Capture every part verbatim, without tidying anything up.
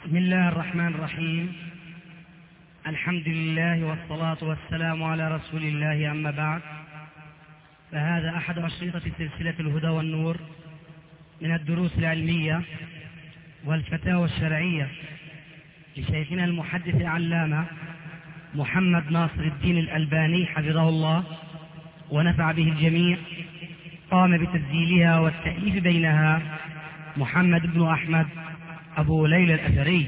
بسم الله الرحمن الرحيم. الحمد لله والصلاة والسلام على رسول الله، أما بعد، فهذا أحد أشرطة سلسلة الهدى والنور من الدروس العلمية والفتاوى الشرعية لشيخنا المحدث العلامة محمد ناصر الدين الألباني حفظه الله ونفع به الجميع. قام بتسجيلها والتأليف بينها محمد بن أحمد أبو ليلى الأثري.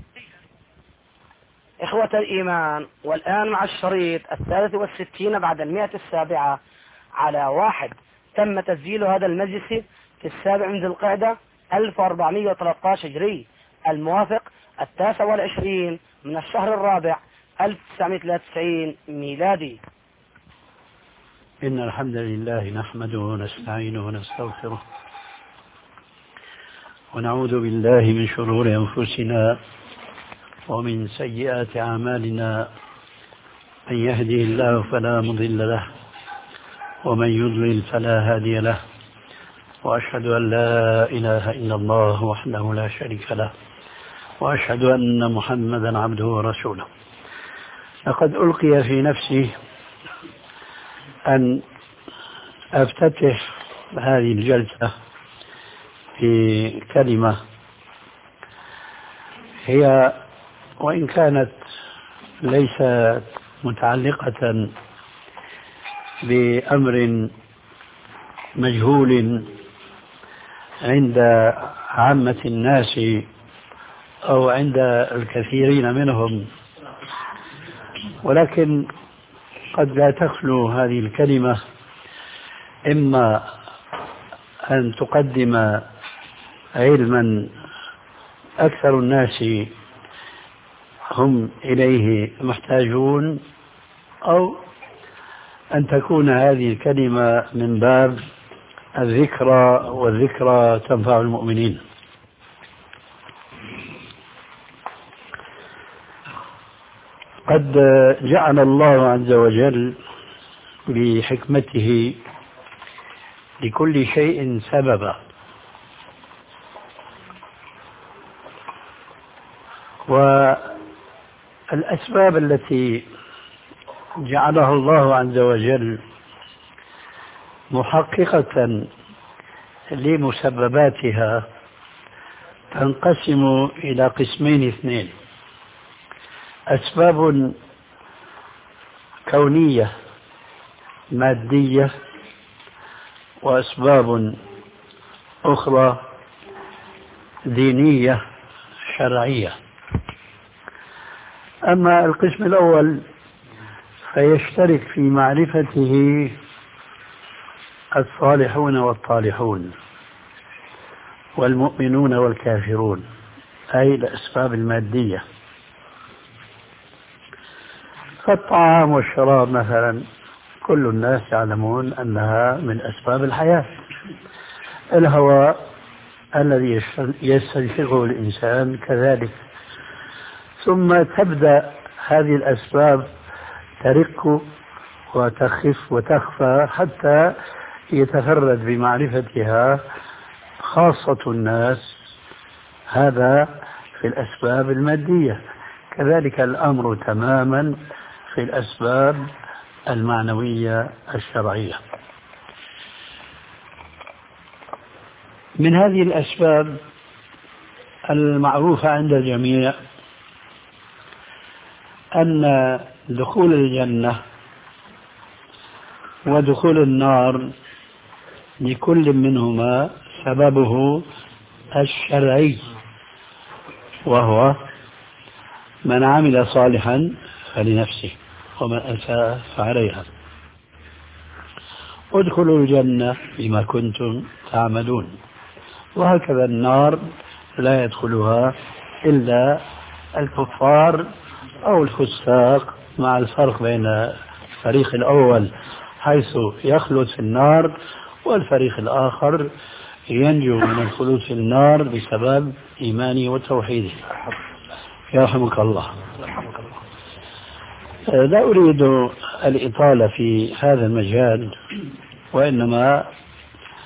إخوة الإيمان، والآن مع الشريط الثالث والستين بعد المئة السابعة على واحد. تم تسجيل هذا المجلس في السابع من ذي القعدة ألف وأربعمئة وثلاثة عشر هجري، الموافق التاسع والعشرين من الشهر الرابع ألف وتسعمئة وثلاثة وتسعين ميلادي. إن الحمد لله نحمده ونستعينه ونستغفره ونعوذ بالله من شرور أنفسنا ومن سيئات أعمالنا. من يهده الله فلا مضل له ومن يضلل فلا هادي له، وأشهد أن لا إله إلا الله وحده لا شريك له، وأشهد أن محمدا عبده ورسوله. لقد ألقي في نفسي أن أفتتح هذه الجلسة في كلمة هي وإن كانت ليست متعلقة بأمر مجهول عند عامة الناس أو عند الكثيرين منهم، ولكن قد لا تخلو هذه الكلمة إما أن تقدم علما أكثر الناس هم إليه محتاجون، أو أن تكون هذه الكلمة من باب الذكرى، والذكرى تنفع المؤمنين. قد جعل الله عز وجل بحكمته لكل شيء سببا، والأسباب التي جعلها الله عز وجل محققة لمسبباتها تنقسم إلى قسمين اثنين: أسباب كونية مادية، وأسباب أخرى دينية شرعية. أما القسم الأول فيشترك في معرفته الصالحون والطالحون والمؤمنون والكافرون، أي الأسباب المادية. فالطعام والشراب مثلا كل الناس يعلمون أنها من أسباب الحياة. الهواء الذي يستنشقه الإنسان كذلك. ثم تبدأ هذه الأسباب ترق وتخف وتخفى حتى يتفرد بمعرفتها خاصة الناس. هذا في الأسباب المادية. كذلك الأمر تماما في الأسباب المعنوية الشرعية. من هذه الأسباب المعروفة عند الجميع أن دخول الجنة ودخول النار لكل منهما سببه الشرعي، وهو من عمل صالحا فلنفسه ومن أساء فعليها. ادخلوا الجنة بما كنتم تعملون. وهكذا النار لا يدخلها إلا الكفار أو الفساق، مع الفرق بين الفريق الأول حيث يخلد في النار، والفريق الآخر ينجو من الخلود في النار بسبب إيمانه وتوحيده. يرحمك الله. لا أريد الإطالة في هذا المجال، وإنما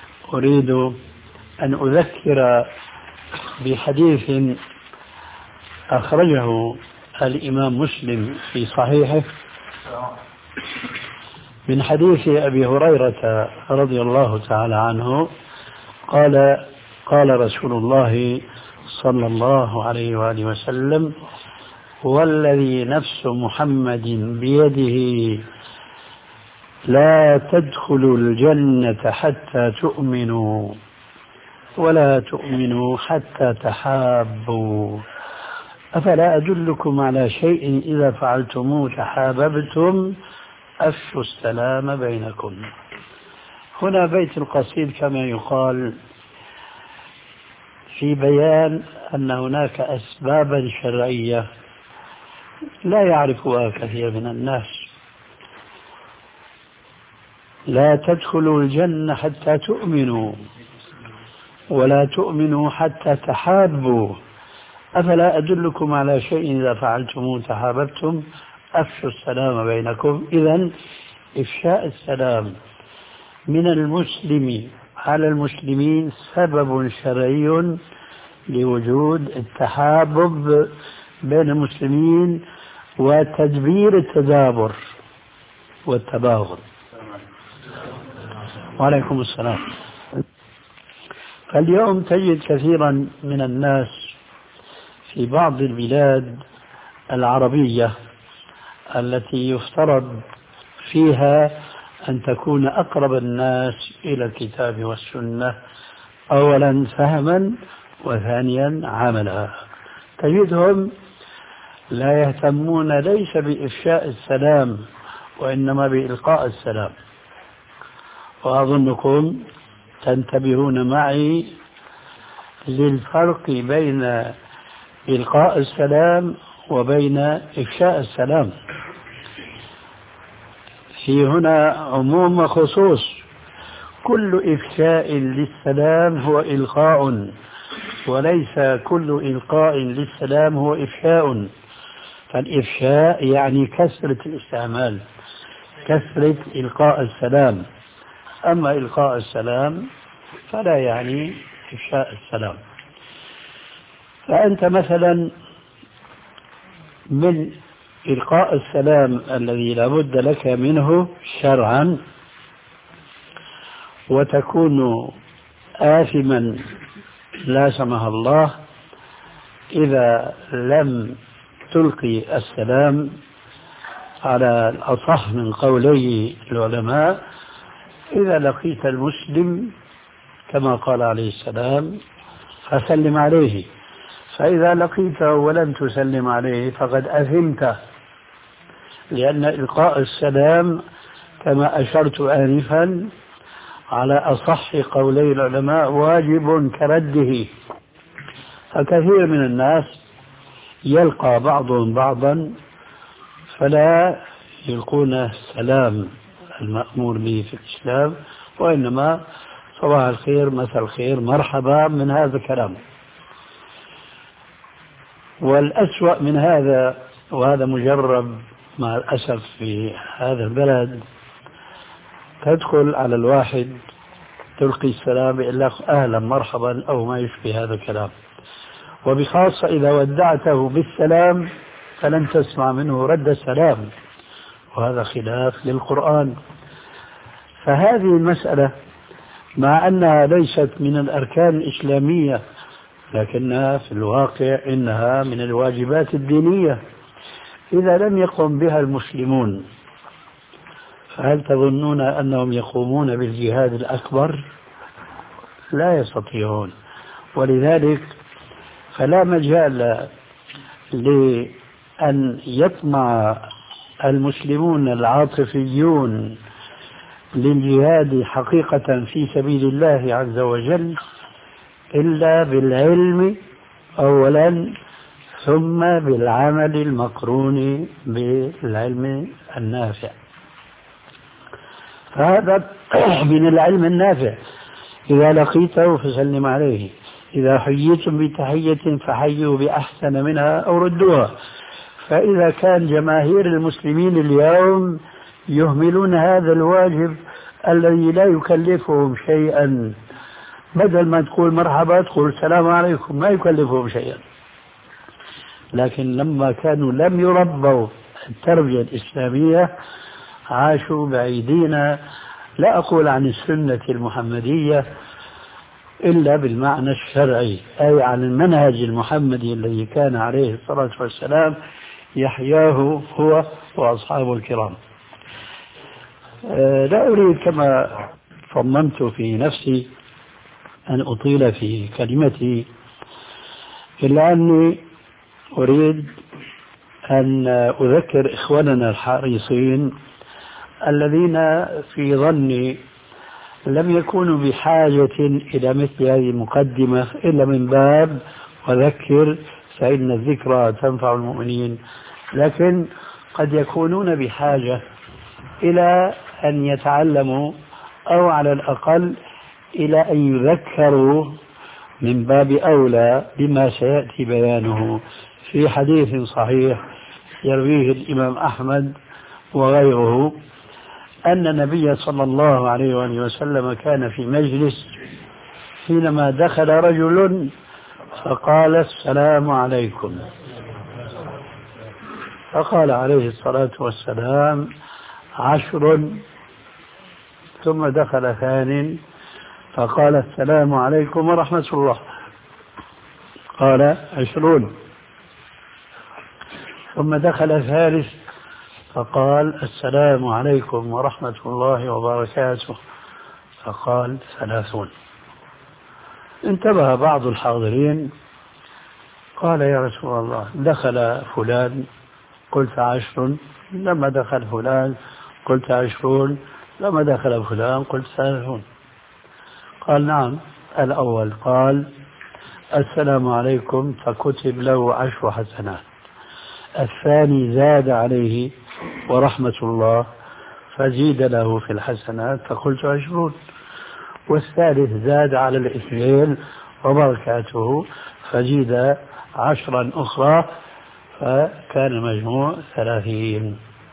أريد أن أذكر بحديث أخرجه الإمام مسلم في صحيحه من حديث أبي هريرة رضي الله تعالى عنه قال قال رسول الله صلى الله عليه وآله وسلم: والذي نفس محمد بيده لا تدخلوا الجنة حتى تؤمنوا ولا تؤمنوا حتى تحابوا أفلا أدلكم على شيء إذا فعلتموه تحاببتم أفشوا السلام بينكم. هنا بيت القصيد كما يقال في بيان أن هناك أسبابا شرعية لا يعرفها كثير من الناس. لا تدخلوا الجنة حتى تؤمنوا ولا تؤمنوا حتى تحابوا أفلا أدلكم على شيء إذا فعلتموه تحاببتم أفشوا السلام بينكم. إذن إفشاء السلام من المسلم على المسلمين سبب شرعي لوجود التحابب بين المسلمين وتدبير التدابر والتباغض. وعليكم السلام. فاليوم تجد كثيرا من الناس في بعض البلاد العربية التي يفترض فيها أن تكون أقرب الناس إلى الكتاب والسنة أولا فهما وثانيا عملا، تجدهم لا يهتمون ليس بإفشاء السلام وإنما بإلقاء السلام. وأظنكم تنتبهون معي للفرق بين إلقاء السلام وبين إفشاء السلام. في هنا عموم وخصوص، كل إفشاء للسلام هو إلقاء وليس كل إلقاء للسلام هو إفشاء. فالإفشاء يعني كثرة الاستعمال، كثرة إلقاء السلام، أما إلقاء السلام فلا يعني إفشاء السلام. فأنت مثلا من إلقاء السلام الذي لا بد لك منه شرعا وتكون آثما لا سمح الله إذا لم تلقي السلام على الأصح من قولي العلماء. إذا لقيت المسلم كما قال عليه السلام فسلم عليه، فإذا لقيته ولم تسلم عليه فقد أثمت، لأن إلقاء السلام كما أشرت آنفا على أصح قولي العلماء واجب كرده. فكثير من الناس يلقى بعضهم بعضا فلا يلقون السلام المأمور به في الإسلام، وإنما صباح الخير مساء الخير مرحبا من هذا الكلام. والأسوأ من هذا، وهذا مجرب مع الأسف في هذا البلد، تدخل على الواحد تلقي السلام يقول لك أهلا مرحبا أو ما يشبه هذا الكلام، وبخاصة إذا ودعته بالسلام فلن تسمع منه رد السلام، وهذا خلاف للقرآن. فهذه المسألة مع أنها ليست من الأركان الإسلامية لكنها في الواقع إنها من الواجبات الدينية. إذا لم يقم بها المسلمون فهل تظنون أنهم يقومون بالجهاد الأكبر؟ لا يستطيعون. ولذلك فلا مجال لأن يطمع المسلمون العاطفيون للجهاد حقيقة في سبيل الله عز وجل إلا بالعلم أولا ثم بالعمل المقرون بالعلم النافع. فهذا من العلم النافع. إذا لقيته فسلم عليه، إذا حييتم بتحية فحيوا بأحسن منها أو ردوها. فإذا كان جماهير المسلمين اليوم يهملون هذا الواجب الذي لا يكلفهم شيئا، بدل ما تقول مرحبا تقول السلام عليكم، ما يكلفهم شيئا. لكن لما كانوا لم يربوا التربية الإسلامية عاشوا بعيدين، لا أقول عن السنة المحمدية إلا بالمعنى الشرعي، أي عن المنهج المحمدي الذي كان عليه الصلاة والسلام يحياه هو وأصحابه الكرام. لا أريد كما صممت في نفسي أن أطيل في كلمتي، إلا أني أريد أن أذكر إخواننا الحريصين الذين في ظني لم يكونوا بحاجة إلى مثل هذه المقدمة إلا من باب وذكر فإن الذكرى تنفع المؤمنين، لكن قد يكونون بحاجة إلى أن يتعلموا أو على الأقل إلى أن يذكروا من باب أولى بما سيأتي بيانه في حديث صحيح يرويه الإمام أحمد وغيره أن النبي صلى الله عليه وآله وسلم كان في مجلس حينما دخل رجل فقال السلام عليكم، فقال عليه الصلاة والسلام عشر، ثم دخل ثانٍ فقال السلام عليكم ورحمة الله، قال عشرون، ثم دخل ثالث فقال السلام عليكم ورحمة الله وبركاته، فقال ثلاثون. انتبه بعض الحاضرين قال يا رسول الله دخل فلان قلت عشر، لما دخل فلان قلت عشرون، لما دخل فلان قلت ثلاثون. قال نعم، الأول قال السلام عليكم فكتب له عشر حسنات، الثاني زاد عليه ورحمة الله فزيد له في الحسنات فقلت عشرون، والثالث زاد على الاثنين وبركاته فزيد عشرا أخرى فكان المجموع ثلاثين.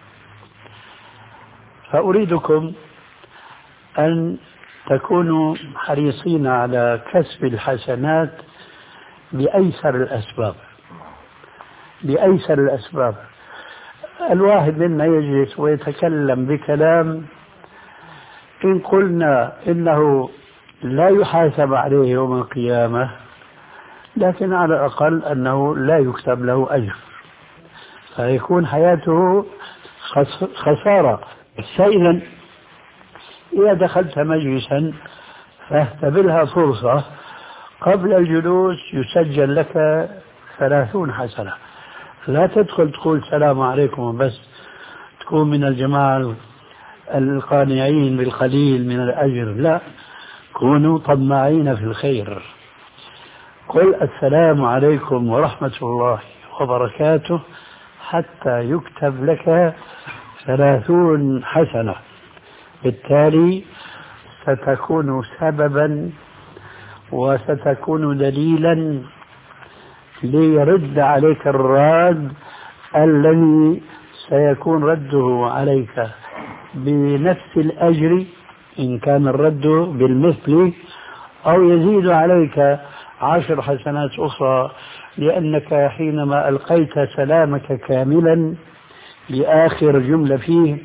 فأريدكم أن تكونوا حريصين على كسب الحسنات بأيسر الأسباب، بأيسر الأسباب. الواحد منا يجلس ويتكلم بكلام إن قلنا إنه لا يحاسب عليه يوم القيامة، لكن على الأقل أنه لا يكتب له أجر، فيكون حياته خسارة. فإذا إذا دخلت مجلسا فاهتبلها فرصة، قبل الجلوس يسجل لك ثلاثون حسنة، لا تدخل تقول السلام عليكم بس، تكون من الجماعة القانعين بالقليل من الأجر، لا، كونوا طماعين في الخير. قل السلام عليكم ورحمة الله وبركاته حتى يكتب لك ثلاثون حسنة، بالتالي ستكون سببا وستكون دليلا ليرد عليك الراد الذي سيكون رده عليك بنفس الأجر إن كان الرد بالمثل، أو يزيد عليك عشر حسنات أخرى، لأنك حينما ألقيت سلامك كاملا لآخر جملة فيه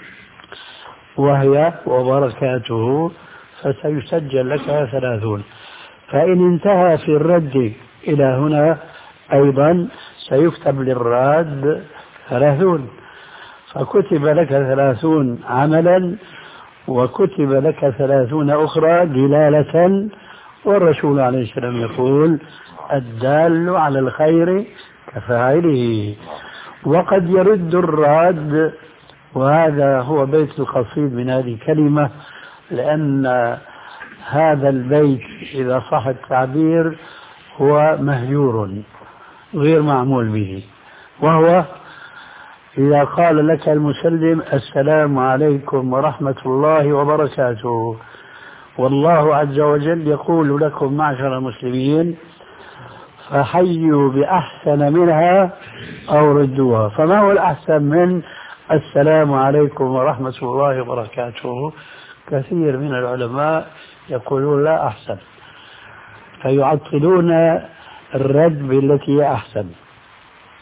وهي وبركاته فسيسجل لك ثلاثون. فإن انتهى في الرد إلى هنا أيضا سيكتب للراد ثلاثون، فكتب لك ثلاثون عملا وكتب لك ثلاثون أخرى دلالة. والرسول عليه السلام يقول الدال على الخير كفاعله. وقد يرد الراد، وهذا هو بيت القصيد من هذه الكلمة، لأن هذا البيت إذا صح التعبير هو مهجور غير معمول به، وهو إذا قال لك المسلم السلام عليكم ورحمة الله وبركاته، والله عز وجل يقول لكم معشر المسلمين فحيوا بأحسن منها أو ردوها. فما هو الأحسن من السلام عليكم ورحمة الله وبركاته؟ كثير من العلماء يقولون لا أحسن، فيعطلون الرد بالتي هي أحسن.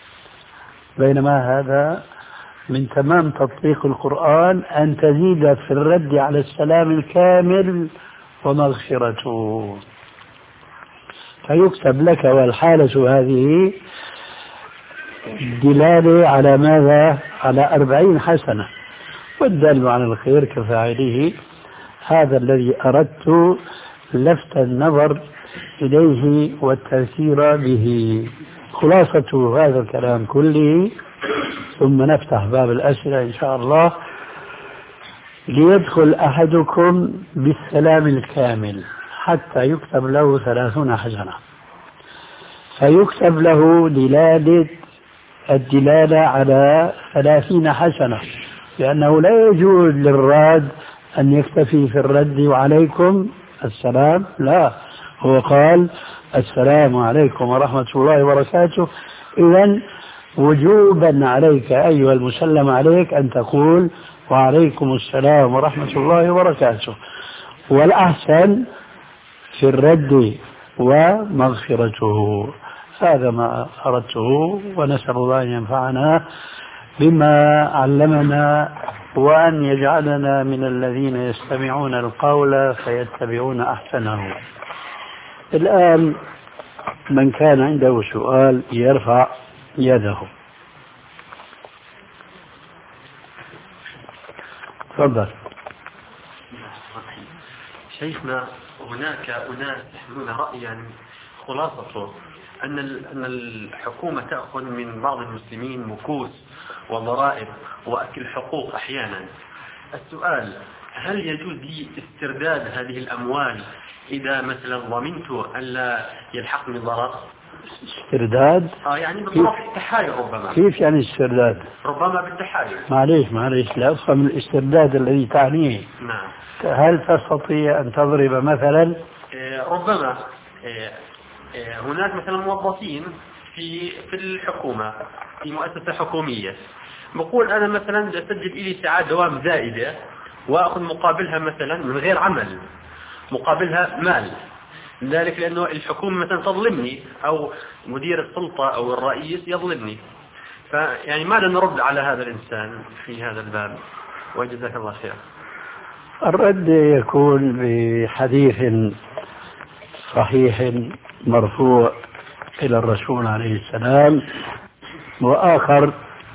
بينما هذا من تمام تطبيق القرآن أن تزيد في الرد على السلام الكامل ومغفرته، فيكتب لك والحالة هذه دلالة على ماذا؟ على أربعين حسنة، والدال على الخير كفاعله. هذا الذي أردت لفت النظر إليه والتذكير به. خلاصة هذا الكلام كله، ثم نفتح باب الأسئلة إن شاء الله. ليدخل أحدكم بالسلام الكامل حتى يكتب له ثلاثون حسنة، فيكتب له دلالة الدلالة على ثلاثين حسنة، لأنه لا يجوز للراد أن يكتفي في الرد وعليكم السلام، لا، هو قال السلام عليكم ورحمة الله وبركاته. إذن وجوبا عليك أيها المسلم عليك أن تقول وعليكم السلام ورحمة الله وبركاته، والأحسن في الرد ومغفرته. هذا ما أردته، ونسأل الله أن ينفعنا بما علمنا وأن يجعلنا من الذين يستمعون القول فيتبعون أحسنه. الآن من كان عنده سؤال يرفع يده. تفضل. شيخنا، هناك أناس يحملون رأيا خلاصته أن أن الحكومة تأخذ من بعض المسلمين مكوس وضرائب وأكل حقوق أحيانا. السؤال: هل يجوز لي استرداد هذه الأموال إذا مثلا ضمنت أن لا يلحقني ضرر؟ استرداد؟ آه يعني بطرف التحايل ربما. كيف يعني استرداد؟ ربما بالتحايل. معليش معليش لا أفهم الاسترداد الذي تعنيه. نعم. هل تستطيع أن تضرب مثلا؟ إيه ربما إيه إيه هناك مثلا موظفين في في الحكومة في مؤسسة حكومية، بقول أنا مثلا أسجل إلي ساعات دوام زائدة وأخذ مقابلها مثلا من غير عمل، مقابلها مال، ذلك لأنه الحكومة مثلا تظلمني أو مدير السلطة أو الرئيس يظلمني. فيعني ماذا نرد على هذا الإنسان في هذا الباب؟ وجزاك الله خير. الرد يكون بحديث صحيح مرفوع إلى الرسول عليه السلام، وآخر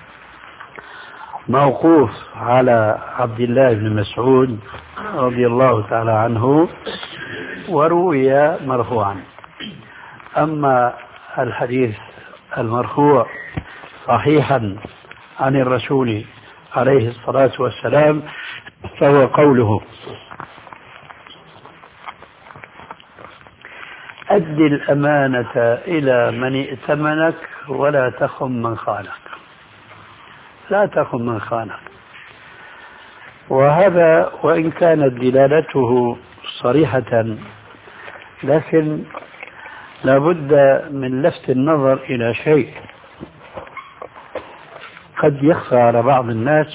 موقوف على عبد الله بن مسعود رضي الله تعالى عنه وروي مرفوعا. أما الحديث المرفوع صحيحا عن الرسول عليه الصلاة والسلام فهو قوله: أد الأمانة إلى من ائتمنك ولا تخن من خانك. لا تخن من خانك. وهذا وإن كانت دلالته صريحة، لكن لابد من لفت النظر إلى شيء قد يخفى على بعض الناس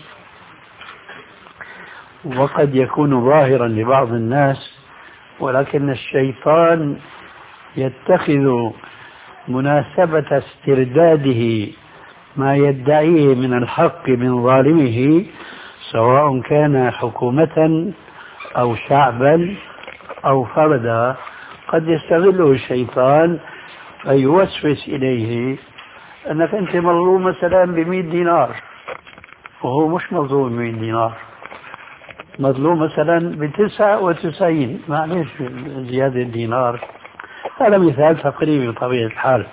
وقد يكون ظاهرا لبعض الناس، ولكن الشيطان يتخذ مناسبة استرداده ما يدعيه من الحق من ظالمه، سواء كان حكومة أو شعبا أو فردا، قد يستغله الشيطان فيوسوس إليه أنك أنت مظلوم مثلا بمئة دينار وهو مش مظلوم بمئة دينار، مظلوم مثلا بتسعة وتسعين، معلش زيادة دينار. هذا مثال تقريبي بطبيعة الحال.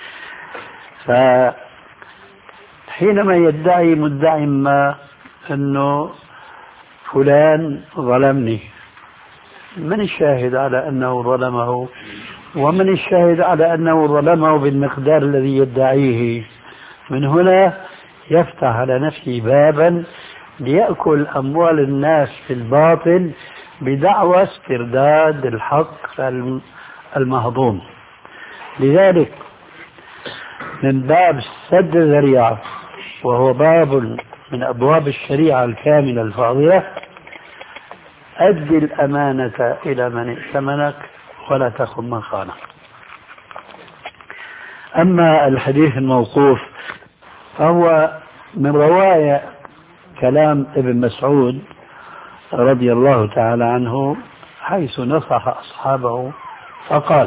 فحينما يدعي مدعي ما أنه فلان ظلمني، من الشاهد على أنه ظلمه؟ ومن الشاهد على أنه ظلمه بالمقدار الذي يدعيه؟ من هنا يفتح على نفسه بابا ليأكل أموال الناس في الباطل بدعوى استرداد الحق المهضوم. لذلك من باب سد الذريعة، وهو باب من أبواب الشريعة الكاملة الفاضلة: أد الأمانة إلى من ائتمنك ولا تخن من خانك. أما الحديث الموقوف فهو من رواية كلام ابن مسعود رضي الله تعالى عنه حيث نصح أصحابه فقال: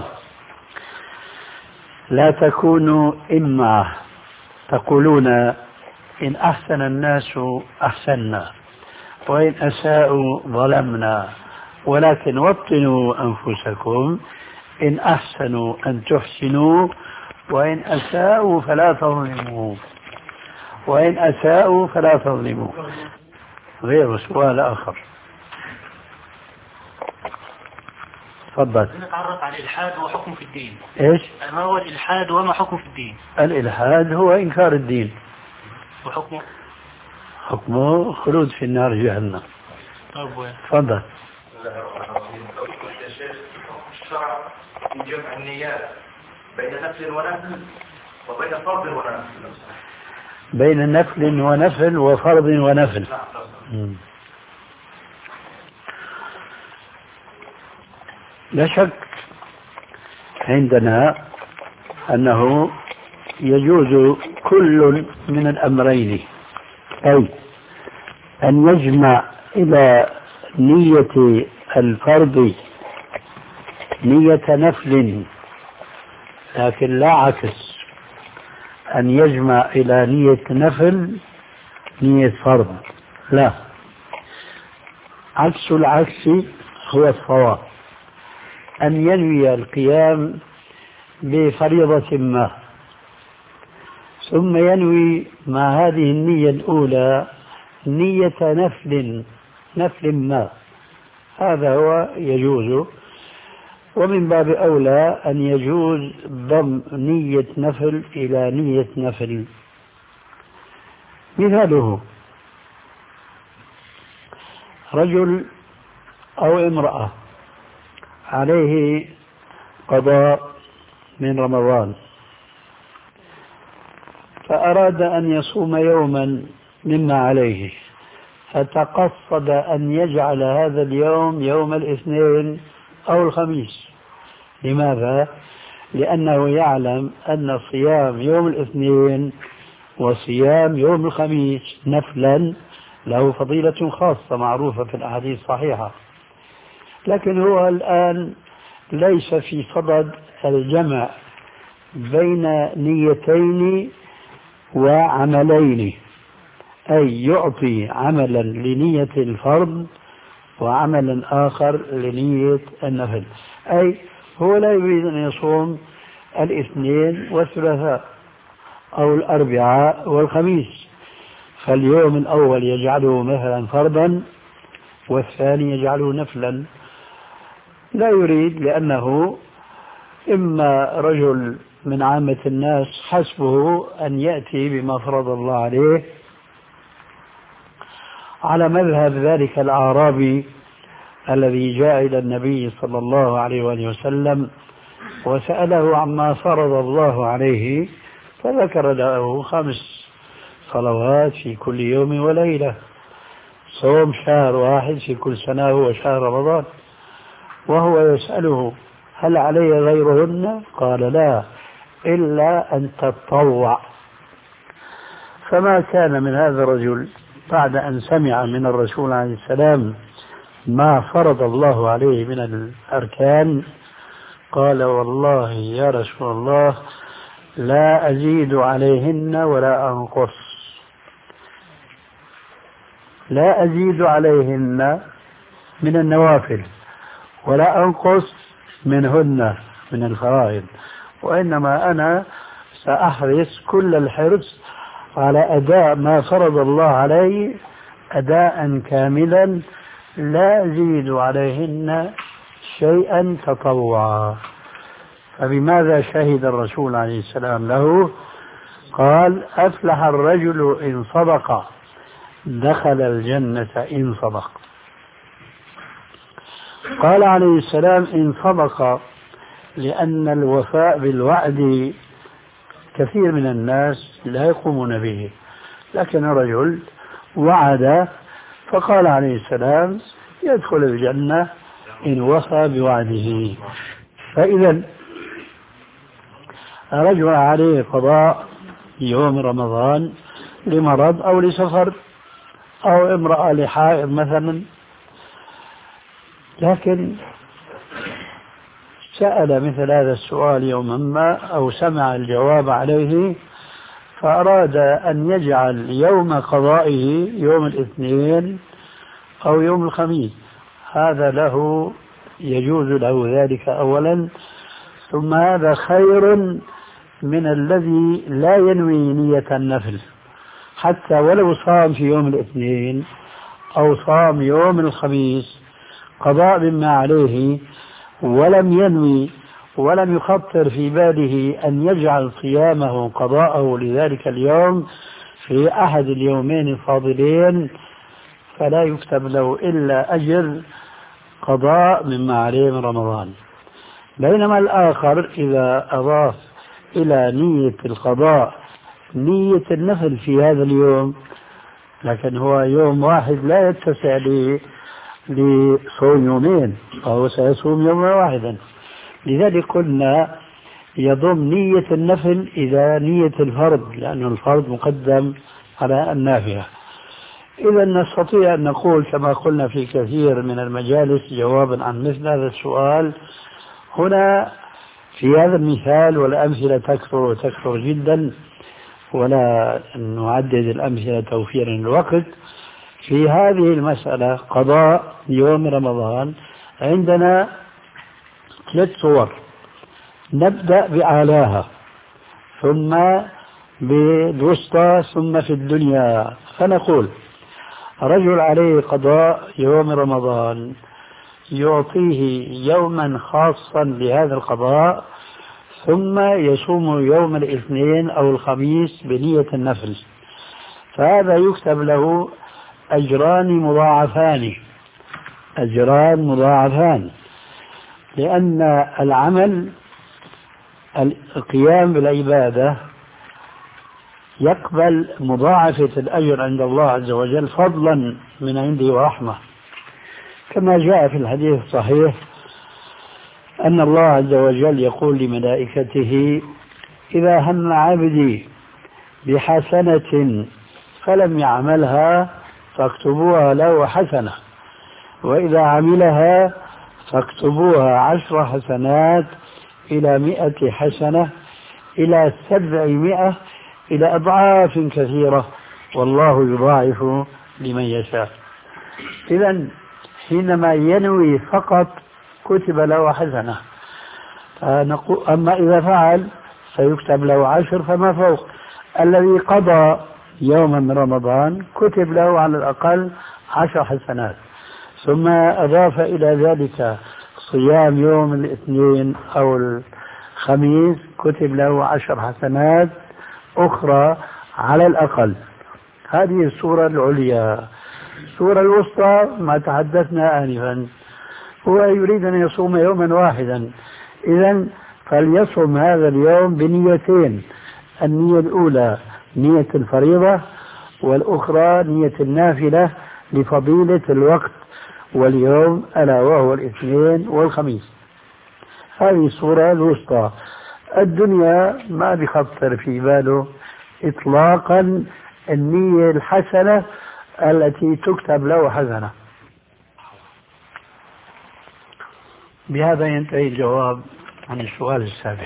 لا تكونوا إمعة تقولون إن أحسن الناس أحسنا وإن أساءوا ظلمنا، ولكن وطنوا أنفسكم إن أحسنوا أن تحسنوا وإن أساءوا فلا تظلموا وإن أساءوا فلا تظلموا. غير سؤال آخر. تفضل. نتعرف على الإلحاد وحكمه في الدين. إيش؟ ما هو الإلحاد وما حكمه في الدين؟ الإلحاد هو إنكار الدين. وحكمه؟ حكمه خلود في النار جهنم. تفضل. الشرع في جمع النيات بين نفل ونفل وبين فرض ونفل. بين نفل ونفل وفرض ونفل. مم. لا شك عندنا أنه يجوز كل من الأمرين، أي أن يجمع إلى نية الفرض نية نفل، لكن لا عكس، أن يجمع إلى نية نفل نية فرض، لا، عكس العكس هو الصواب، أن ينوي القيام بفريضة ما ثم ينوي مع هذه النية الأولى نية نفل نفل ما، هذا هو يجوز. ومن باب أولى أن يجوز ضم نية نفل إلى نية نفل. مثاله رجل أو امرأة عليه قضاء من رمضان، فأراد أن يصوم يوما مما عليه، فتقصد أن يجعل هذا اليوم يوم الاثنين أو الخميس. لماذا؟ لأنه يعلم أن صيام يوم الاثنين وصيام يوم الخميس نفلا له فضيلة خاصة معروفة في الأحاديث الصحيحة، لكن هو الآن ليس في صدد الجمع بين نيتين وعملين، أي يعطي عملا لنية الفرض وعملا آخر لنية النفل، أي هو لا يريد أن يصوم الاثنين والثلاثاء أو الأربعاء والخميس، فاليوم الأول يجعله مثلا فرضا والثاني يجعله نفلا، لا يريد، لأنه إما رجل من عامة الناس حسبه أن يأتي بما فرض الله عليه على مذهب ذلك الأعرابي الذي جاء إلى النبي صلى الله عليه وآله وسلم وسأله عما فرض الله عليه، فذكر له خمس صلوات في كل يوم وليلة، صوم شهر واحد في كل سنة هو شهر رمضان، وهو يسأله هل علي غيرهن؟ قال لا، إلا أن تتطوع. فما كان من هذا الرجل بعد أن سمع من الرسول عليه السلام ما فرض الله عليه من الأركان قال والله يا رسول الله لا أزيد عليهن ولا أنقص، لا أزيد عليهن من النوافل ولا أنقص منهن من الفرائض، وإنما أنا سأحرص كل الحرص على أداء ما فرض الله علي أداء كاملا لا أزيد عليهن شيئا تطوعا. فبماذا شهد الرسول عليه السلام له؟ قال أفلح الرجل إن صدق دخل الجنة إن صدق. قال عليه السلام إن صدق لأن الوفاء بالوعد كثير من الناس لا يقومون به، لكن الرجل وعد فقال عليه السلام يدخل الجنة إن وفى بوعده. فإذا رجل عليه قضاء يوم رمضان لمرض أو لسفر أو امرأة لحائض مثلا. لكن سأل مثل هذا السؤال يوما ما أو سمع الجواب عليه فأراد أن يجعل يوم قضائه يوم الاثنين أو يوم الخميس، هذا له يجوز له ذلك أولا، ثم هذا خير من الذي لا ينوي نية النفل، حتى ولو صام في يوم الاثنين أو صام يوم الخميس قضاء مما عليه ولم ينوي ولم يخطر في باله أن يجعل صيامه قضاءه لذلك اليوم في أحد اليومين الفاضلين، فلا يكتب له إلا أجر قضاء مما عليه من رمضان. بينما الآخر إذا أضاف إلى نية القضاء نية النفل في هذا اليوم، لكن هو يوم واحد لا يتسع لصوم يومين، فهو سيصوم يوما واحدا. لذلك قلنا يضم نية النفل إلى نية الفرض، لأن الفرض مقدم على النافلة. إذا نستطيع أن نقول كما قلنا في كثير من المجالس جوابا عن مثل هذا السؤال، هنا في هذا المثال، والأمثلة تكثر وتكثر جدا ولا نعدد الأمثلة توفيرا للوقت، في هذه المسألة قضاء يوم رمضان عندنا ثلاث صور. نبدأ بأعلاها ثم بالوسطى ثم في الدنيا. فنقول رجل عليه قضاء يوم رمضان يعطيه يوما خاصا لهذا القضاء ثم يصوم يوم الاثنين أو الخميس بنية النفل، فهذا يكتب له أجران مضاعفان أجران مضاعفان لأن العمل القيام بالعبادة يقبل مضاعفة الأجر عند الله عز وجل فضلا من عنده ورحمة، كما جاء في الحديث الصحيح أن الله عز وجل يقول لملائكته: إذا هم عبدي بحسنة فلم يعملها فاكتبوها له حسنة، وإذا عملها فاكتبوها عشر حسنات إلى مئة حسنة إلى سبعمائة إلى أضعاف كثيرة، والله يضاعف لمن يشاء. إذن حينما ينوي فقط كتب له حسنة، أما إذا فعل فيكتب له عشر فما فوق. الذي قضى يوما من رمضان كتب له على الأقل عشر حسنات، ثم أضاف إلى ذلك صيام يوم الاثنين أو الخميس كتب له عشر حسنات أخرى على الأقل. هذه الصورة العليا. الصورة الوسطى ما تحدثنا آنفا، هو يريد أن يصوم يوما واحدا، إذن فليصوم هذا اليوم بنيتين: النية الأولى نية الفريضة، والأخرى نية النافلة لفضيلة الوقت واليوم ألا وهو الاثنين والخميس. هذه الصورة الوسطى. الدنيا ما بخطر في باله إطلاقا النية الحسنة التي تكتب له حسنة. بهذا ينتهي الجواب عن السؤال السابق.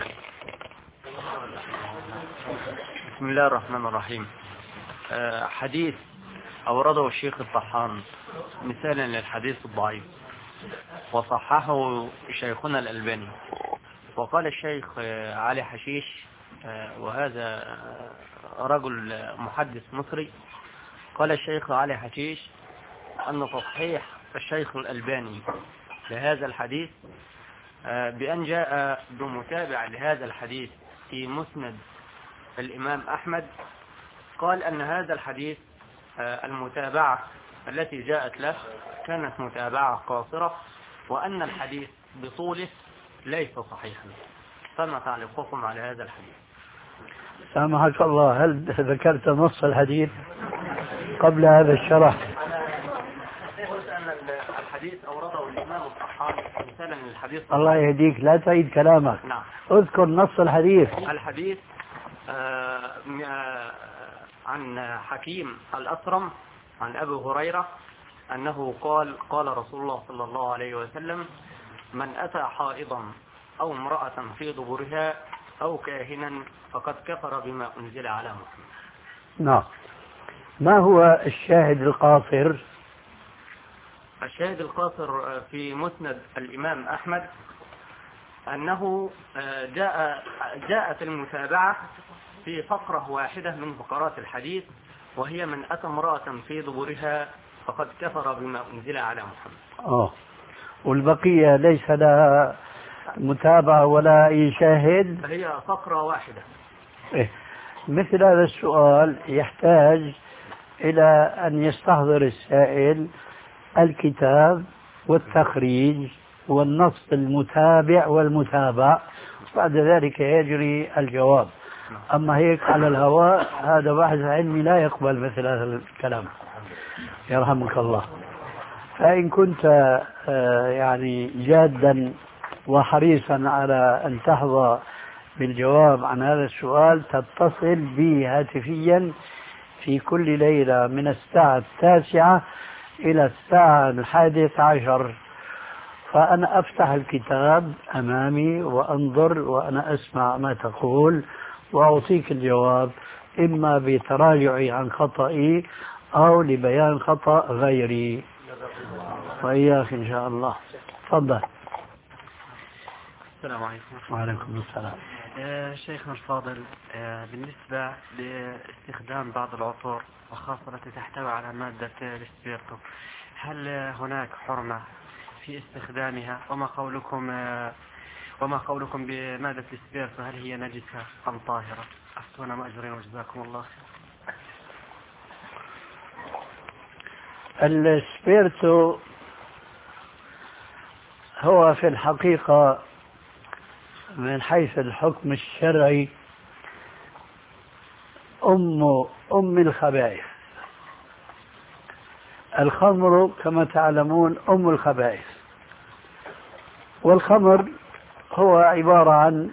بسم الله الرحمن الرحيم. حديث أورده الشيخ الطحان مثالا للحديث الضعيف وصححه شيخنا الألباني، وقال الشيخ علي حشيش، وهذا رجل محدث مصري، قال الشيخ علي حشيش أن تصحيح الشيخ الألباني لهذا الحديث بأن جاء بمتابع لهذا الحديث في مسند الإمام أحمد، قال أن هذا الحديث المتابعة التي جاءت له كانت متابعة قاصرة، وأن الحديث بطوله ليس صحيحا. فما تعليقكم على هذا الحديث؟ سامحك الله، هل ذكرت نص الحديث قبل هذا الشرح؟ قلت أن الحديث أورده الإمام الطحان مثالا للحديث. الله يهديك، لا تعيد كلامك. نعم. اذكر نص الحديث. الحديث عن حكيم الأسرم عن أبي هريرة أنه قال قال رسول الله صلى الله عليه وسلم: من أتى حائضا أو امرأة في دبرها أو كاهنا فقد كفر بما أنزل على محمد. نعم. ما هو الشاهد القاصر؟ الشاهد القاصر في مسند الإمام أحمد أنه جاء جاءت المتابعة في فقرة واحدة من فقرات الحديث، وهي: من أتى امرأة في دبرها فقد كفر بما أنزل على محمد. آه. والبقية ليس لها متابعة ولا أي شاهد؟ هي فقرة واحدة. إيه. مثل هذا السؤال يحتاج إلى أن يستحضر السائل الكتاب والتخريج والنص المتابع والمتابع، بعد ذلك يجري الجواب. أما هيك على الهواء هذا باحث علمي لا يقبل مثل هذا الكلام، يرحمك الله. فإن كنت يعني جادا وحريصا على أن تحظى بالجواب عن هذا السؤال تتصل بي هاتفيا في كل ليلة من الساعة التاسعة إلى الساعة الحادية عشر، فأنا أفتح الكتاب أمامي وأنظر وأنا أسمع ما تقول وأعطيك الجواب، إما بتراجعي عن خطئي أو لبيان خطأ غيري. وإياك إن شاء الله. تفضل. السلام عليكم. وعليكم السلام. آه شيخنا الفاضل، آه بالنسبة لاستخدام بعض العطور وخاصة التي تحتوي على مادة الاسبيرتو، هل هناك حرمة في استخدامها؟ وما قولكم آه وما قولكم بمادة الاسبيرتو، هل هي نجسة أم طاهرة؟ أفتونا مأجورين وجزاكم الله خير. الاسبيرتو هو في الحقيقة من حيث الحكم الشرعي أم أم الخبائث. الخمر كما تعلمون أم الخبائث، والخمر هو عبارة عن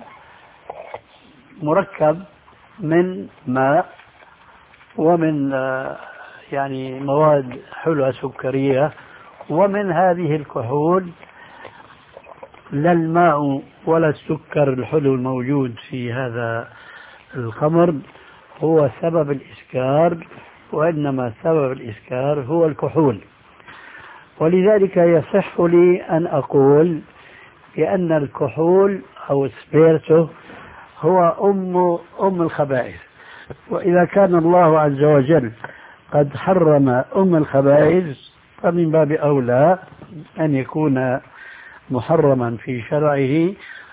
مركب من ماء ومن يعني مواد حلوة سكرية، ومن هذه الكحول لا الماء ولا السكر الحلو الموجود في هذا الخمر هو سبب الإسكار، وإنما سبب الإسكار هو الكحول. ولذلك يصح لي أن أقول بأن الكحول أو السبيرتو هو أم أم الخبائث. وإذا كان الله عز وجل قد حرم أم الخبائث فمن باب أولى أن يكون محرما في شرعه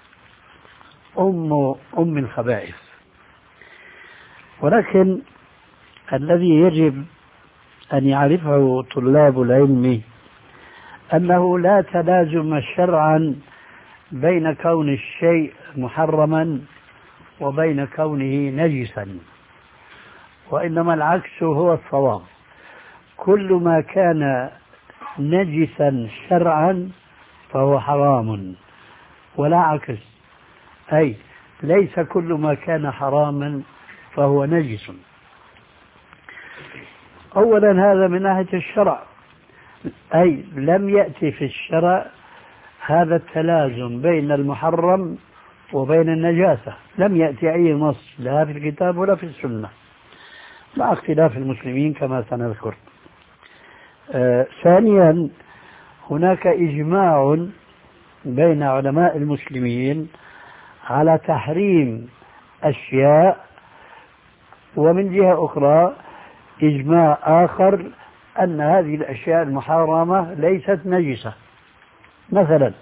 أم أم الخبائث. ولكن الذي يجب أن يعرفه طلاب العلم أنه لا تلازم شرعا بين كون الشيء محرما وبين كونه نجسا، وإنما العكس هو الصواب. كل ما كان نجسا شرعا فهو حرام ولا عكس، أي ليس كل ما كان حراما فهو نجس. أولا هذا من ناحية الشرع، أي لم يأتي في الشرع هذا التلازم بين المحرم وبين النجاسة، لم يأتي أي نص لا في الكتاب ولا في السنة، مع اختلاف المسلمين كما سنذكر. آه ثانيا هناك إجماع بين علماء المسلمين على تحريم أشياء، ومن جهة أخرى إجماع آخر أن هذه الأشياء المحرمة ليست نجسة. مثلا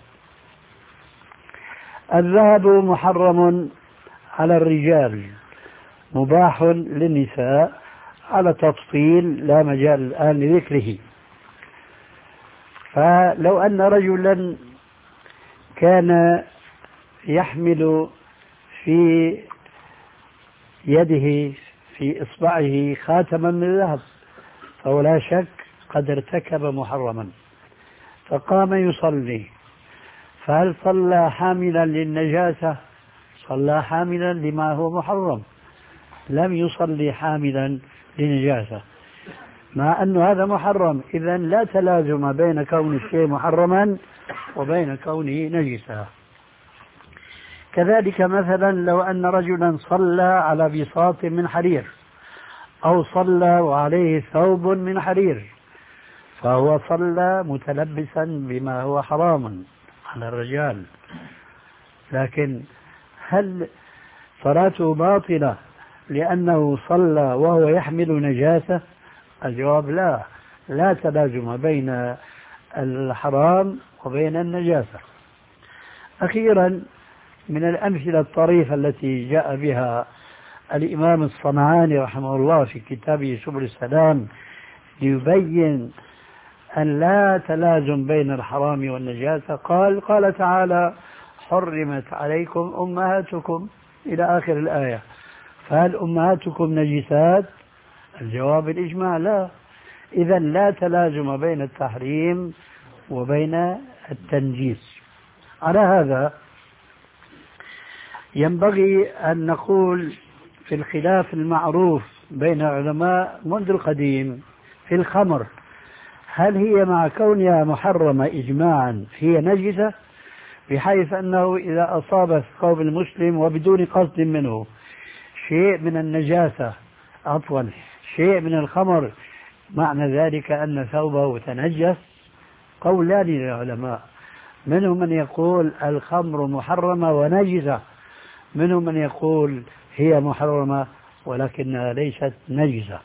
الذهب محرم على الرجال مباح للنساء على تفصيل لا مجال الآن لذكره. فلو أن رجلا كان يحمل في يده في إصبعه خاتما من ذهب فهو لا شك قد ارتكب محرما، فقام يصلي، فهل صلى حاملا للنجاسة؟ صلى حاملا لما هو محرم، لم يصلي حاملا لنجاسة، مع أن هذا محرم. إذا لا تلازم بين كون الشيء محرما وبين كونه نجسا. كذلك مثلا لو أن رجلا صلى على بساط من حرير أو صلى وعليه ثوب من حرير، فهو صلى متلبسا بما هو حرام على الرجال، لكن هل صلاته باطلة لأنه صلى وهو يحمل نجاسة؟ الجواب لا، لا تلازم بين الحرام وبين النجاسة. أخيرا من الأمثلة الطريفة التي جاء بها الإمام الصنعاني رحمه الله في كتابه سبل السلام ليبين أن لا تلازم بين الحرام والنجاسة، قال قال تعالى: حرمت عليكم أمهاتكم إلى آخر الآية. فهل أمهاتكم نجسات؟ الجواب الإجماع لا. إذا لا تلازم بين التحريم وبين التنجيس. على هذا ينبغي أن نقول في الخلاف المعروف بين العلماء منذ القديم في الخمر، هل هي مع كونها محرمة إجماعا هي نجسة، بحيث أنه إذا أصاب ثوب المسلم وبدون قصد منه شيء من النجاسة عفوا شيء من الخمر، معنى ذلك أن ثوبه تنجس؟ قولان للعلماء، منهم من يقول الخمر محرمة ونجسة، منهم من يقول هي محرمة ولكنها ليست نجسة.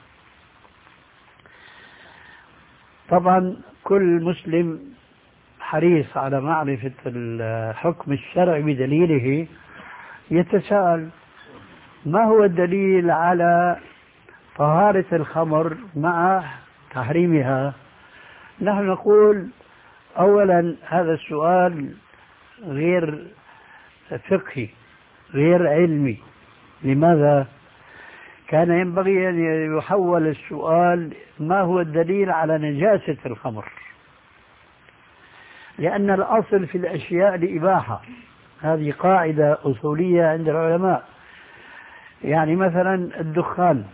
طبعا كل مسلم حريص على معرفة الحكم الشرعي بدليله، يتساءل: ما هو الدليل على طهارة الخمر مع تحريمها؟ نحن نقول أولا هذا السؤال غير فقهي غير علمي. لماذا؟ كان ينبغي أن يحول السؤال: ما هو الدليل على نجاسة الخمر؟ لأن الأصل في الأشياء الإباحة، هذه قاعدة أصولية عند العلماء. يعني مثلا الدخان،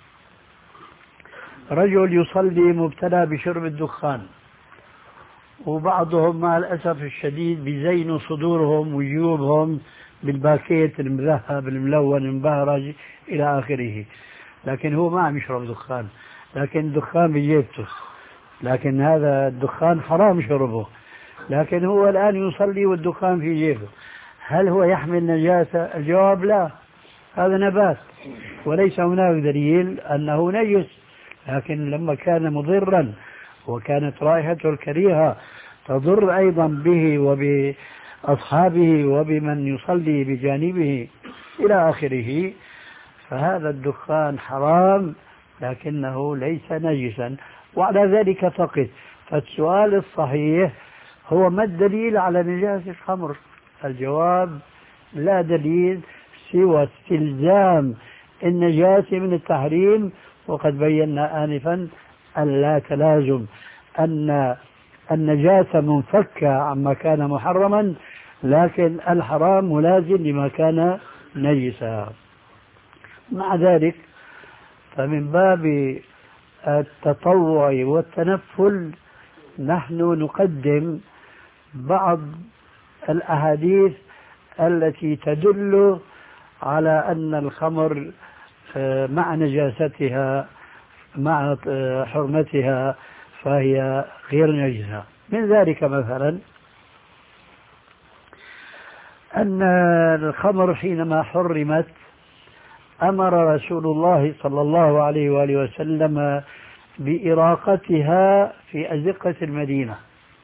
رجل يصلي مبتلى بشرب الدخان، وبعضهم مع الأسف الشديد بيزينوا صدورهم وجيوبهم بالباكيت المذهب الملون المبهرج إلى آخره، لكن هو ما عم يشرب دخان، لكن الدخان بجيبته، لكن هذا الدخان حرام شربه، لكن هو الآن يصلي والدخان في جيبه. هل هو يحمل نجاسة؟ الجواب لا، هذا نبات وليس هناك دليل أنه نجس، لكن لما كان مضرا وكانت رائحته الكريهة تضر أيضا به وبأصحابه وبمن يصلي بجانبه إلى آخره، فهذا الدخان حرام لكنه ليس نجسا. وعلى ذلك فقط. فالسؤال الصحيح هو: ما الدليل على نجاسة الخمر؟ الجواب: لا دليل سوى استلزام النجاسة من التحريم، وقد بينا آنفا أن لا تلازم، أن النجاسة منفكة عما كان محرما، لكن الحرام ملازم لما كان نجسا. مع ذلك فمن باب التطوع والتنفل نحن نقدم بعض الأحاديث التي تدل على أن الخمر مع نجاستها مع حرمتها فهي غير نجسة. من ذلك مثلا أن الخمر حينما حرمت أمر رسول الله صلى الله عليه وآله وسلم بإراقتها في أزقة المدينة،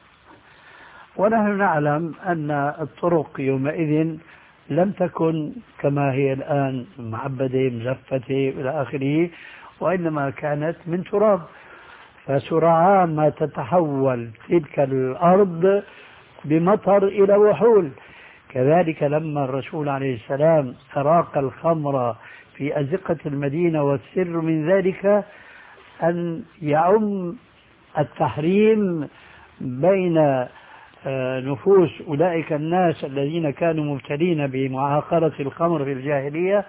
ونحن نعلم أن الطرق يومئذ لم تكن كما هي الآن معبدة مزفتة إلى آخره، وإنما كانت من تراب، فسرعان ما تتحول تلك الأرض بمطر إلى وحول. كذلك لما الرسول عليه السلام أراق الخمر في أزقة المدينة، والسر من ذلك أن يعم التحريم بين نفوس أولئك الناس الذين كانوا مبتلين بمعاقرة الخمر في الجاهلية،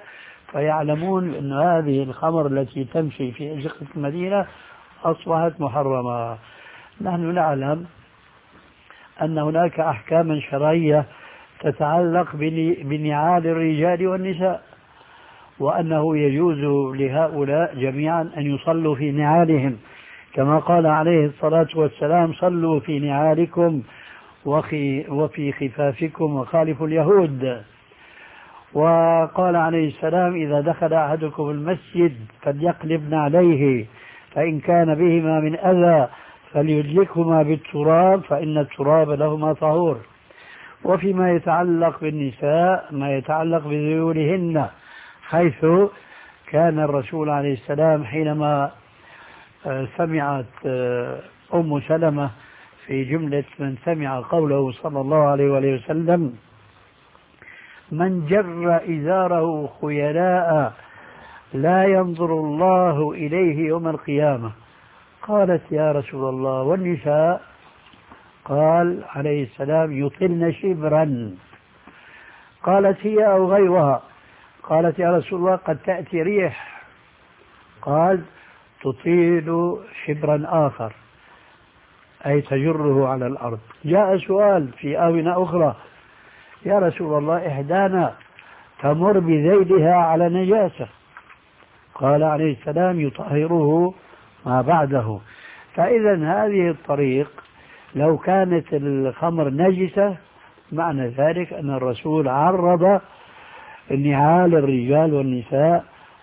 فيعلمون أن هذه الخمر التي تمشي في أزقة المدينة أصبحت محرمة. نحن نعلم أن هناك أحكاما شرعية تتعلق بنعال الرجال والنساء، وأنه يجوز لهؤلاء جميعا أن يصلوا في نعالهم، كما قال عليه الصلاة والسلام: صلوا في نعالكم وفي خفافكم وخالفوا اليهود. وقال عليه السلام: إذا دخل أحدكم المسجد فليقلب نعليه، فإن كان بهما من أذى فليدلكهما بالتراب فإن التراب لهما طهور. وفيما يتعلق بالنساء ما يتعلق بذيولهن، حيث كان الرسول عليه السلام حينما سمعت أم سلمة في جملة من سمع قوله صلى الله عليه وآله وسلم: من جر إزاره خيلاء لا ينظر الله إليه يوم القيامة. قالت: يا رسول الله والنساء؟ قال عليه السلام: يطلن شبرا. قالت: هي أو غيرها؟ قالت: يا رسول الله قد تأتي ريح. قال: تطيل شبرا آخر، أي تجره على الأرض. جاء سؤال في آونة أخرى: يا رسول الله إحدانا تمر بذيلها على نجاسة. قال عليه السلام: يطهره ما بعده. فإذا هذه الطريق لو كانت الخمر نجسة معنى ذلك أن الرسول عرض نعال الرجال والنساء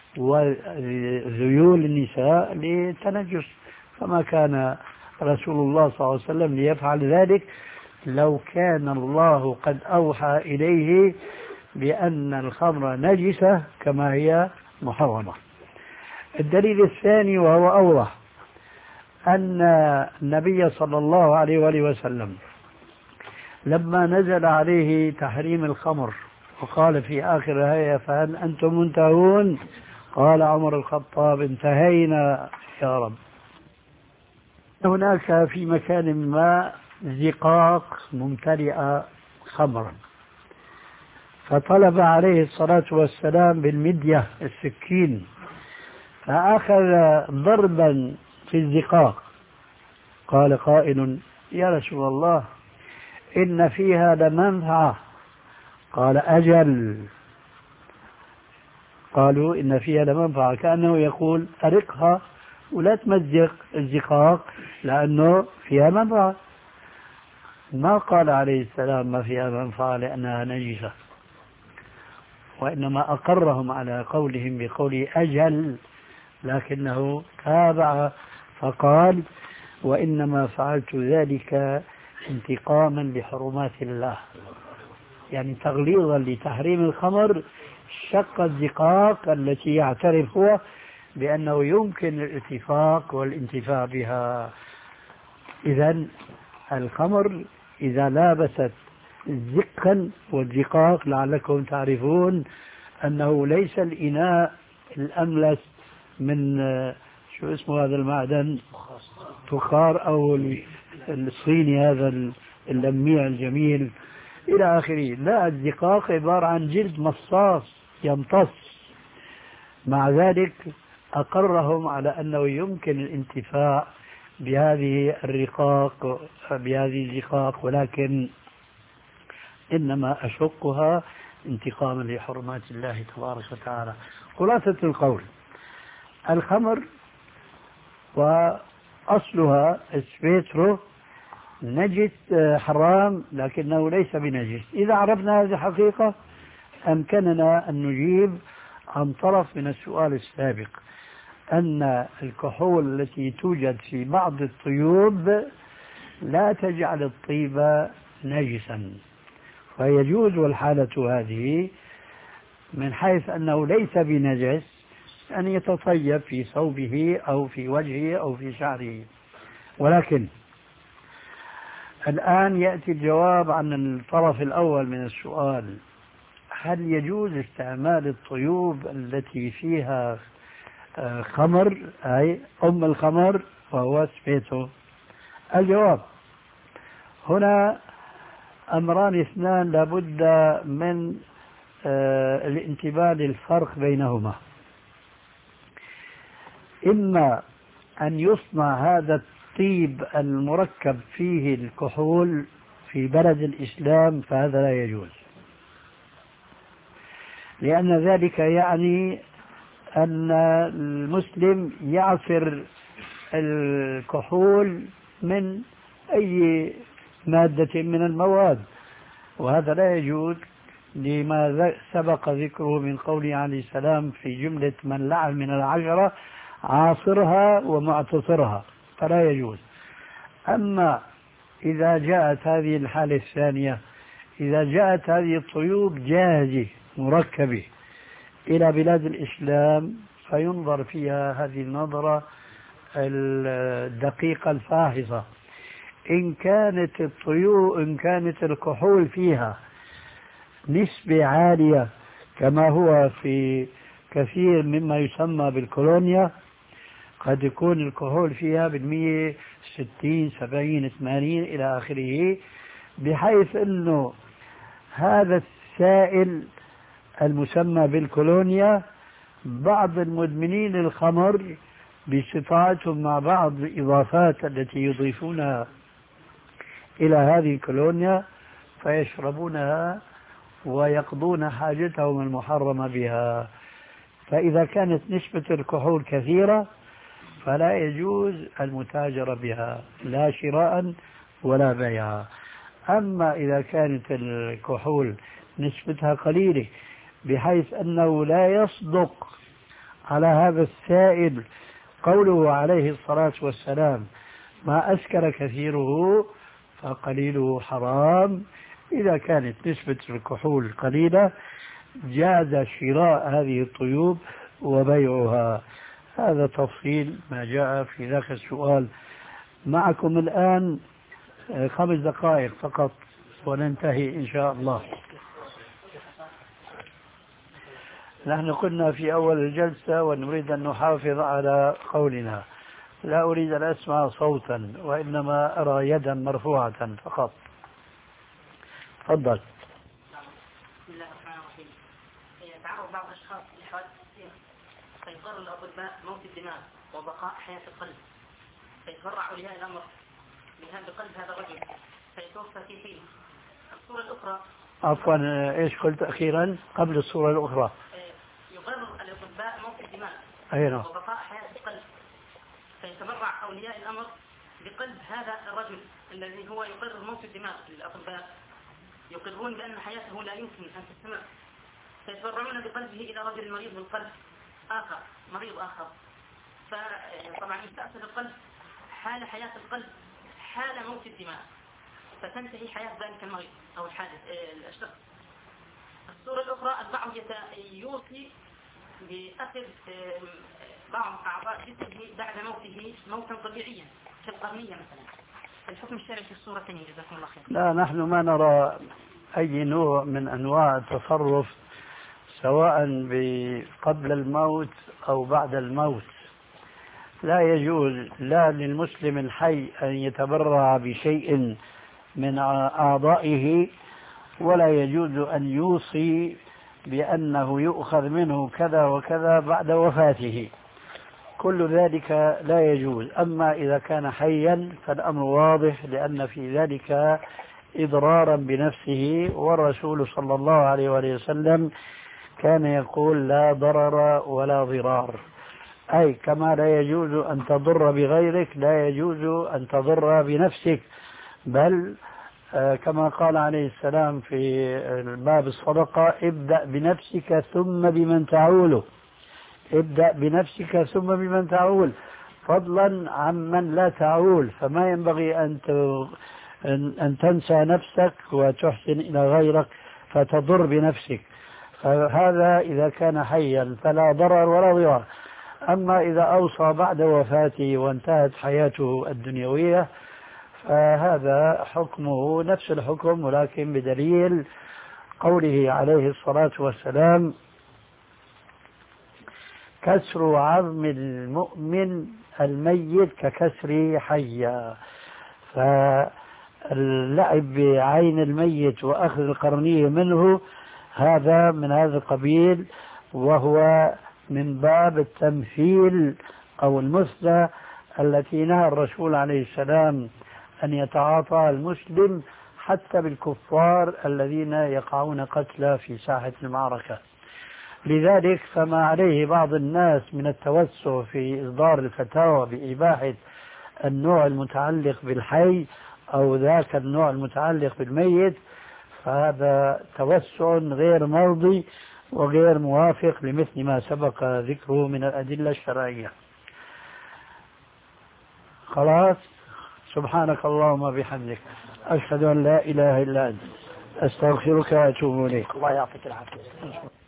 وذيول النساء للتنجس، فما كان رسول الله صلى الله عليه وسلم ليفعل ذلك لو كان الله قد أوحى إليه بأن الخمر نجسة كما هي محرمة. الدليل الثاني وهو أوضح أن النبي صلى الله عليه وآله وسلم لما نزل عليه تحريم الخمر وقال في آخر الآية: فهل أنتم منتهون؟ قال عمر الخطاب: انتهينا يا رب. هناك في مكان ما زقاق ممتلئة خمرا، فطلب عليه الصلاة والسلام بالمدية السكين، فأخذ ضربا في الزقاق. قال قائل: يا رسول الله إن فيها لمنفعة. قال: أجل. قالوا: إن فيها لمنفعة، كأنه يقول: أرقها ولا تمزق الزقاق لأنه فيها منفعة. ما قال عليه السلام ما فيها منفعة لأنها نجسة، وإنما أقرهم على قولهم بقول أجل، لكنه تابع فقال: وإنما فعلت ذلك انتقاما لحرمات الله، يعني تغليظا لتحريم الخمر شق الزقاق التي يعترف هو بأنه يمكن الاتفاق والانتفاع بها. إذن الخمر إذا لابست زقا والزقاق لعلكم تعرفون أنه ليس الإناء الأملس من شو اسمه هذا المعدن، فخار أو الصيني هذا اللميع الجميل إلى آخره. لا، الزقاق عبارة عن جلد مصاص يمتص. مع ذلك أقرهم على أنه يمكن الانتفاع بهذه الرقاق بهذه الزقاق، ولكن إنما أشقها انتقاما لحرمات الله تبارك وتعالى. خلاصة القول: الخمر وأصلها اسبيترو نجس حرام لكنه ليس بنجس. إذا عرفنا هذه الحقيقة أمكننا أن نجيب عن طرف من السؤال السابق، أن الكحول التي توجد في بعض الطيوب لا تجعل الطيب نجسا، فيجوز الحالة هذه من حيث أنه ليس بنجس أن يتطيب في ثوبه أو في وجهه أو في شعره. ولكن الآن يأتي الجواب عن الطرف الأول من السؤال: هل يجوز استعمال الطيوب التي فيها خمر أي أم الخمر وهو سبيتو؟ الجواب: هنا أمران اثنان لابد من آه الانتباه للفرق بينهما. إما أن يصنع هذا الطيب المركب فيه الكحول في بلد الإسلام فهذا لا يجوز، لأن ذلك يعني أن المسلم يعصر الكحول من أي مادة من المواد، وهذا لا يجوز لما سبق ذكره من قوله عليه السلام في جملة من لعن من العشرة عاصرها ومعتصرها، فلا يجوز. أما إذا جاءت هذه الحالة الثانية، إذا جاءت هذه الطيوب جاهزة مركبة إلى بلاد الإسلام فينظر فيها هذه النظرة الدقيقة الفاحصة. إن كانت الطيوب إن كانت الكحول فيها نسبة عالية كما هو في كثير مما يسمى بالكولونيا، قد يكون الكحول فيها بالمية ستين سبعين ثمانين إلى آخره، بحيث أنه هذا السائل المسمى بالكولونيا بعض المدمنين الخمر باستطاعتهم مع بعض الإضافات التي يضيفونها إلى هذه الكولونيا فيشربونها ويقضون حاجتهم المحرمة بها. فإذا كانت نسبة الكحول كثيرة فلا يجوز المتاجرة بها لا شراء ولا بيعا. أما إذا كانت الكحول نسبتها قليلة بحيث أنه لا يصدق على هذا السائل قوله عليه الصلاة والسلام ما أسكر كثيره فقليله حرام، إذا كانت نسبة الكحول قليلة جاز شراء هذه الطيوب وبيعها. هذا تفصيل ما جاء في ذاك السؤال. معكم الآن خمس دقائق فقط وننتهي إن شاء الله. نحن قلنا في أول الجلسة ونريد أن نحافظ على قولنا، لا أريد أن أسمع صوتا وإنما أرى يدا مرفوعة فقط. تفضل. بسم الله الرحمن الرحيم. يتعرض بعض الأشخاص لحوادث كثيرة فيقرر الأطباء موت الدماغ وبقاء حياة القلب، فيتبرع أولياء الأمر بقلب هذا الرجل فيتوفى في حين. الصورة الأخرى عفوا ايش قلت أخيرا قبل الصورة الأخرى؟ يقرر الأطباء موت الدماغ أيوة. وبقاء حياة القلب فيتبرع أولياء الأمر بقلب هذا الرجل الذي هو يقرر موت الدماغ. الأطباء يقررون بأن حياته لا يمكن أن تستمر، فيتبرعون بقلبه إلى رجل مريض بالقلب آخر مريض آخر. فطبعا يستأصل القلب حال حياة القلب حال موت الدماغ، فتنتهي حياة ذلك المريض أو الحادث الشخص. الصورة الأخرى البعض يوصي بأخذ بعض أعضاء جسمه بعد موته موتا طبيعيا كالقرنية مثلا. الحكم الشرعي في الصورتين جزاكم الله خير. لا نحن ما نرى أي نوع من أنواع التصرف سواء قبل الموت أو بعد الموت. لا يجوز لا للمسلم الحي أن يتبرع بشيء من أعضائه، ولا يجوز أن يوصي بأنه يؤخذ منه كذا وكذا بعد وفاته. كل ذلك لا يجوز. أما إذا كان حيا فالأمر واضح، لأن في ذلك إضرارا بنفسه، والرسول صلى الله عليه وسلم كان يقول لا ضرر ولا ضرار، أي كما لا يجوز أن تضر بغيرك لا يجوز أن تضر بنفسك. بل كما قال عليه السلام في باب الصدقة ابدأ بنفسك ثم بمن تعوله، ابدأ بنفسك ثم بمن تعول، فضلا عمن لا تعول. فما ينبغي أن أن تنسى نفسك وتحسن إلى غيرك فتضر بنفسك. فهذا إذا كان حيا فلا ضرر ولا ضرار. أما إذا أوصى بعد وفاته وانتهت حياته الدنيوية فهذا حكمه نفس الحكم، ولكن بدليل قوله عليه الصلاة والسلام كسر عظم المؤمن الميت ككسر حيا. فاللعب بعين الميت وأخذ القرنية منه هذا من هذا القبيل، وهو من باب التمثيل أو المثلى التي نهى الرسول عليه السلام أن يتعاطى المسلم حتى بالكفار الذين يقعون قتلى في ساحة المعركة. لذلك فما عليه بعض الناس من التوسع في إصدار الفتاوى بإباحة النوع المتعلق بالحي أو ذاك النوع المتعلق بالميت، فهذا توسع غير مرضي وغير موافق لمثل ما سبق ذكره من الأدلة الشرعية. خلاص، سبحانك اللهم وبحمدك، أشهد أن لا إله إلا أنت، أستغفرك وأتوب إليك. الله يعطيك العافية.